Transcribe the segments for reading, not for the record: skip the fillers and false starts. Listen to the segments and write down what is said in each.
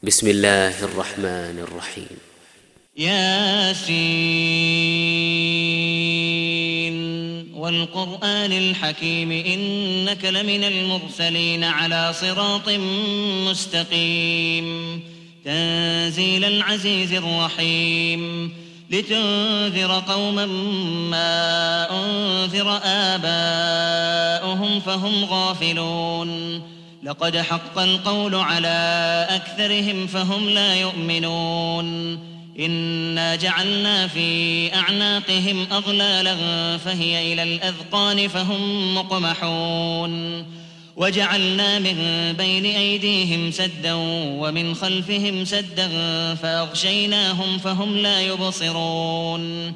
بسم الله الرحمن الرحيم. ياسين والقرآن الحكيم إنك لمن المرسلين على صراط مستقيم تنزيل العزيز الرحيم لتنذر قوما ما أنذر آباؤهم فهم غافلون لقد حق القول على أكثرهم فهم لا يؤمنون إنا جعلنا في أعناقهم أغلالا فهي إلى الأذقان فهم مقمحون وجعلنا من بين أيديهم سدا ومن خلفهم سدا فأغشيناهم فهم لا يبصرون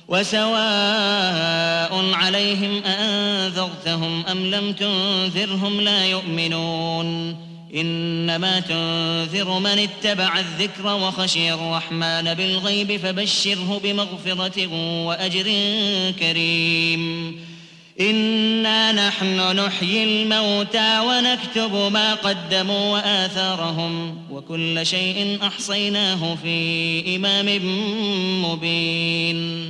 وسواء عليهم أأنذرتهم أم لم تنذرهم لا يؤمنون إنما تنذر من اتبع الذكر وخشي الرحمن بالغيب فبشره بمغفرة وأجر كريم إنا نحن نحيي الموتى ونكتب ما قدموا وآثارهم وكل شيء أحصيناه في إمام مبين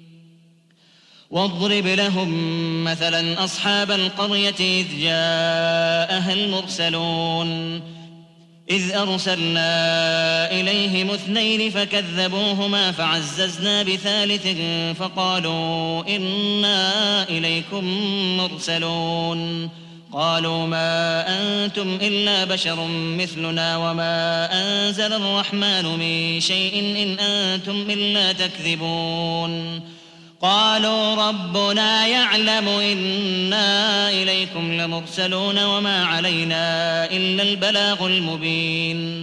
واضرب لهم مثلا أصحاب القرية إذ جاءها المرسلون إذ أرسلنا إليهم اثنين فكذبوهما فعززنا بثالث فقالوا إنا إليكم مرسلون قالوا ما أنتم إلا بشر مثلنا وما أنزل الرحمن من شيء إن أنتم إلا تكذبون قالوا ربنا يعلم إنا إليكم لمرسلون وما علينا إلا البلاغ المبين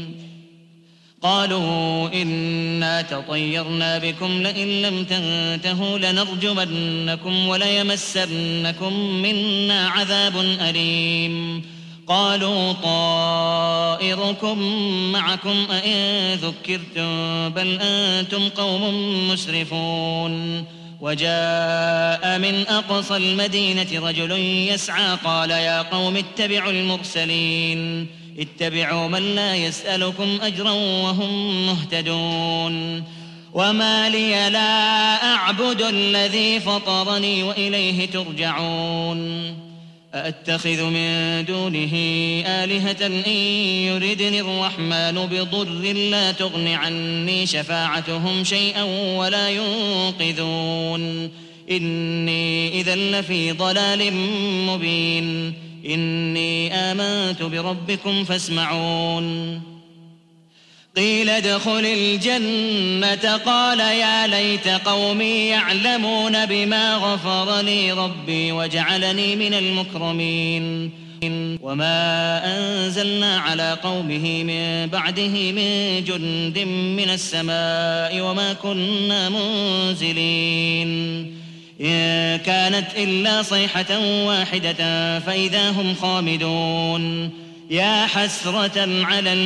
قالوا إنا تطيرنا بكم لئن لم تنتهوا لنرجمنكم وليمسنكم منا عذاب أليم قالوا طائركم معكم أئن ذكرتم بل أنتم قوم مسرفون وجاء من أقصى المدينة رجل يسعى قال يا قوم اتبعوا المرسلين اتبعوا من لا يسألكم أجرا وهم مهتدون وما لي لا أعبد الذي فطرني وإليه ترجعون أأتخذ من دونه آلهة إن يردني الرحمن بضر لا تغن عني شفاعتهم شيئا ولا ينقذون إني إذا لفي ضلال مبين إني آمنت بربكم فاسمعون قيل ادخل الجنة قال يا ليت قومي يعلمون بما غفر لي ربي وجعلني من المكرمين وما أنزلنا على قومه من بعده من جند من السماء وما كنا منزلين إن كانت إلا صيحة واحدة فإذا هم خامدون يا حسرة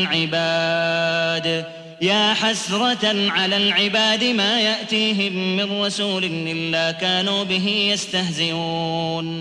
على العباد ما يأتيهم من رسول إلا كانوا به يستهزئون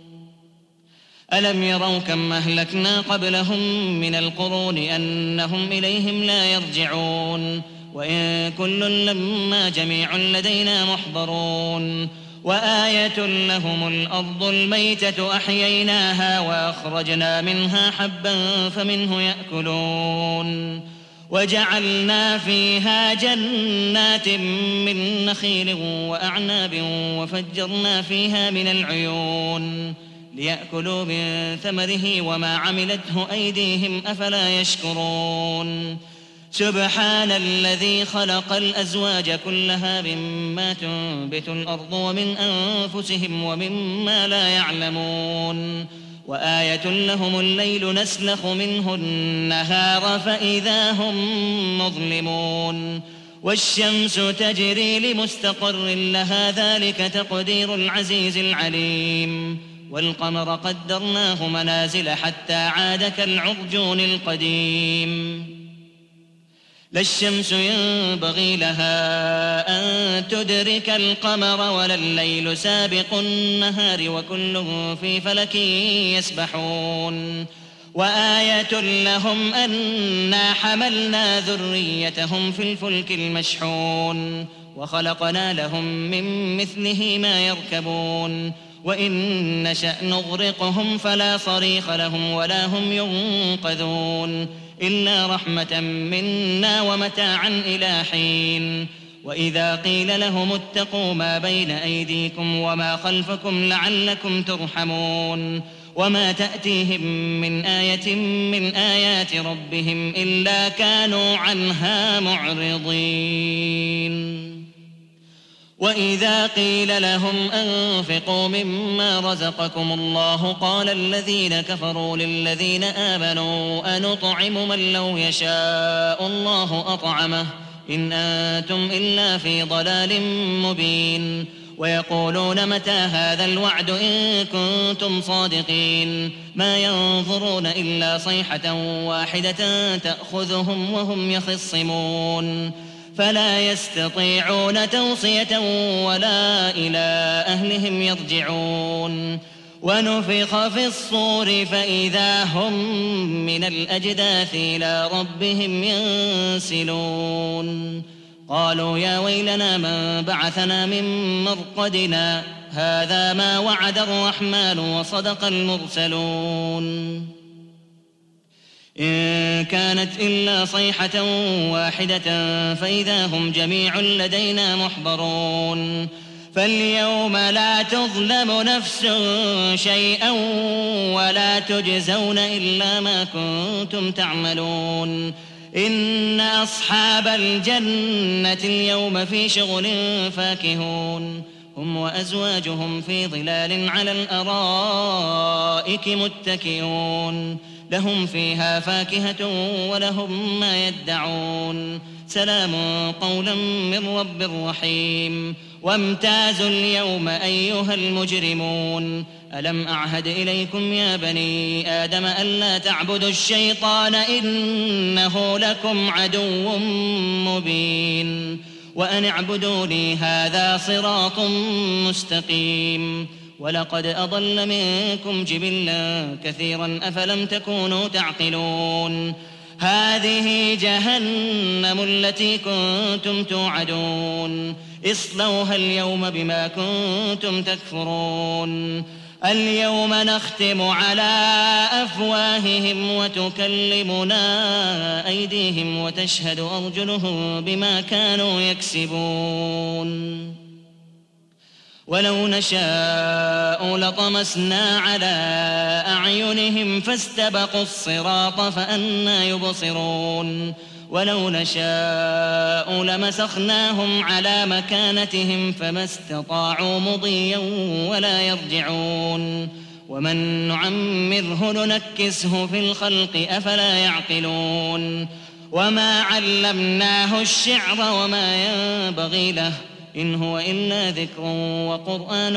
ألم يروا كم أهلكنا قبلهم من القرون أنهم إليهم لا يرجعون وإن كل لما جميع لدينا محضرون وآية لهم الأرض الميتة أحييناها وأخرجنا منها حبا فمنه يأكلون وجعلنا فيها جنات من نخيل وأعناب وفجرنا فيها من العيون ليأكلوا من ثمره وما عملته أيديهم أفلا يشكرون سبحان الذي خلق الأزواج كلها مما تنبت الأرض ومن أنفسهم ومما لا يعلمون وآية لهم الليل نسلخ منه النهار فإذا هم مظلمون والشمس تجري لمستقر لها ذلك تقدير العزيز العليم والقمر قدرناه منازل حتى عاد كالعرجون القديم لا الشمس ينبغي لها أن تدرك القمر ولا الليل سابق النهار وكل في فلك يسبحون وآية لهم أنا حملنا ذريتهم في الفلك المشحون وخلقنا لهم من مثله ما يركبون وإن نشأ نغرقهم فلا صريخ لهم ولا هم ينقذون إلا رحمة منا ومتاعا إلى حين وإذا قيل لهم اتقوا ما بين أيديكم وما خلفكم لعلكم ترحمون وما تأتيهم من آية من آيات ربهم إلا كانوا عنها معرضين وإذا قيل لهم أنفقوا مما رزقكم الله قال الذين كفروا للذين آمنوا أنطعم من لو يشاء الله أطعمه إن أنتم إلا في ضلال مبين ويقولون متى هذا الوعد إن كنتم صادقين ما ينظرون إلا صيحة واحدة تأخذهم وهم يخصمون فلا يستطيعون توصية ولا إلى أهلهم يرجعون ونفخ في الصور فإذا هم من الأجداث إلى ربهم ينسلون قالوا يا ويلنا من بعثنا من مرقدنا هذا ما وعد الرحمن وصدق المرسلون إن كانت إلا صيحة واحدة فإذا هم جميع لدينا محضرون فاليوم لا تظلم نفس شيئا ولا تجزون إلا ما كنتم تعملون إن أصحاب الجنة اليوم في شغل فاكهون هم وأزواجهم في ظلال على الأرائك متكئون لهم فيها فاكهة ولهم ما يدعون سلام قولا من رب رحيم وامتازوا اليوم أيها المجرمون ألم أعهد إليكم يا بني آدم ألا تعبدوا الشيطان إنه لكم عدو مبين وأن اعبدوني هذا صراط مستقيم ولقد أضل منكم جبلا كثيرا أفلم تكونوا تعقلون هذه جهنم التي كنتم توعدون اصلوها اليوم بما كنتم تكفرون اليوم نختم على أفواههم وتكلمنا أيديهم وتشهد أرجلهم بما كانوا يكسبون ولو نشاء لطمسنا على أعينهم فاستبقوا الصراط فأنى يبصرون ولو نشاء لمسخناهم على مكانتهم فما استطاعوا مضيا ولا يرجعون ومن نعمره ننكسه في الخلق أفلا يعقلون وما علمناه الشعر وما ينبغي له إن هو إلا ذكر وقرآن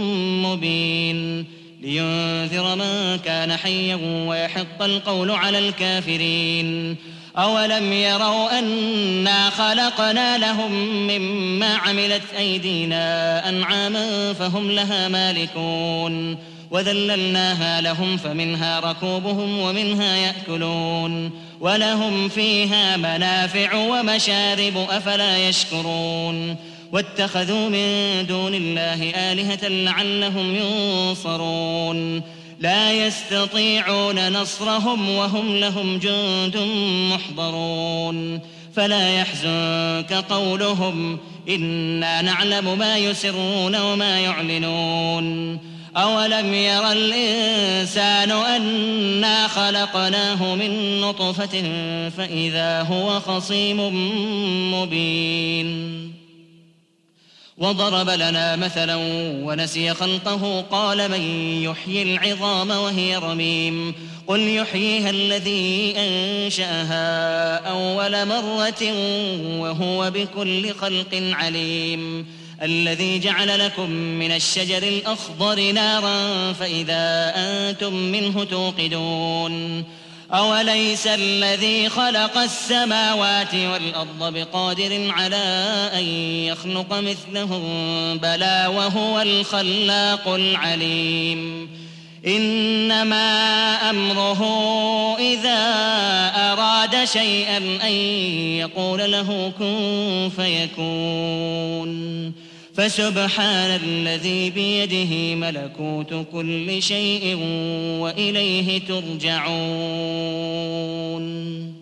مبين لينذر من كان حيا ويحق القول على الكافرين أولم يروا أنا خلقنا لهم مما عملت أيدينا أنعاما فهم لها مالكون وذللناها لهم فمنها ركوبهم ومنها يأكلون ولهم فيها منافع ومشارب أفلا يشكرون واتخذوا من دون الله آلهة لعلهم ينصرون لا يستطيعون نصرهم وهم لهم جند محضرون فلا يحزنك قولهم إنا نعلم ما يسرون وما يعلنون أولم ير الإنسان أنا خلقناه من نطفة فإذا هو خصيم مبين وضرب لنا مثلا ونسي خلقه قال من يحيي العظام وهي رميم قل يحييها الذي أنشأها أول مرة وهو بكل خلق عليم الذي جعل لكم من الشجر الأخضر نارا فإذا أنتم منه توقدون أوليس الذي خلق السماوات والأرض بقادر على أن يخلق مثلهم بلى وهو الخلاق العليم إنما أمره إذا أراد شيئا أن يقول له كن فيكون فسبحان الذي بيده ملكوت كل شيء وإليه ترجعون